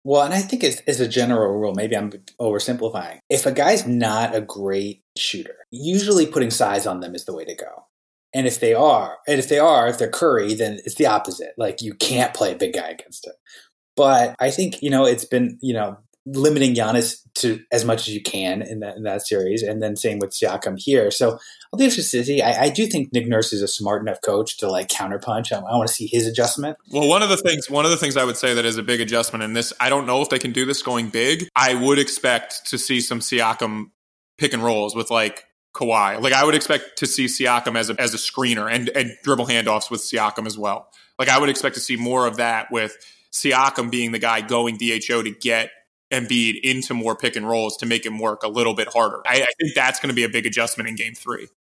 Well, and I think as a general rule, maybe I'm oversimplifying. If a guy's not a great shooter, usually putting size on them is the way to go. And if they're Curry, then it's the opposite. Like, you can't play a big guy against him. But I think, it's been, limiting Giannis to as much as you can in that series, and then same with Siakam here. So I'll be interested to see. I do think Nick Nurse is a smart enough coach to like counterpunch. I want to see his adjustment. Well, one of the things I would say that is a big adjustment in this, I don't know if they can do this going big. I would expect to see some Siakam pick and rolls with like Kawhi. Like, I would expect to see Siakam as a screener and dribble handoffs with Siakam as well. Like, I would expect to see more of that with Siakam being the guy going DHO to get Embiid into more pick and rolls to make him work a little bit harder. I think that's going to be a big adjustment in game 3.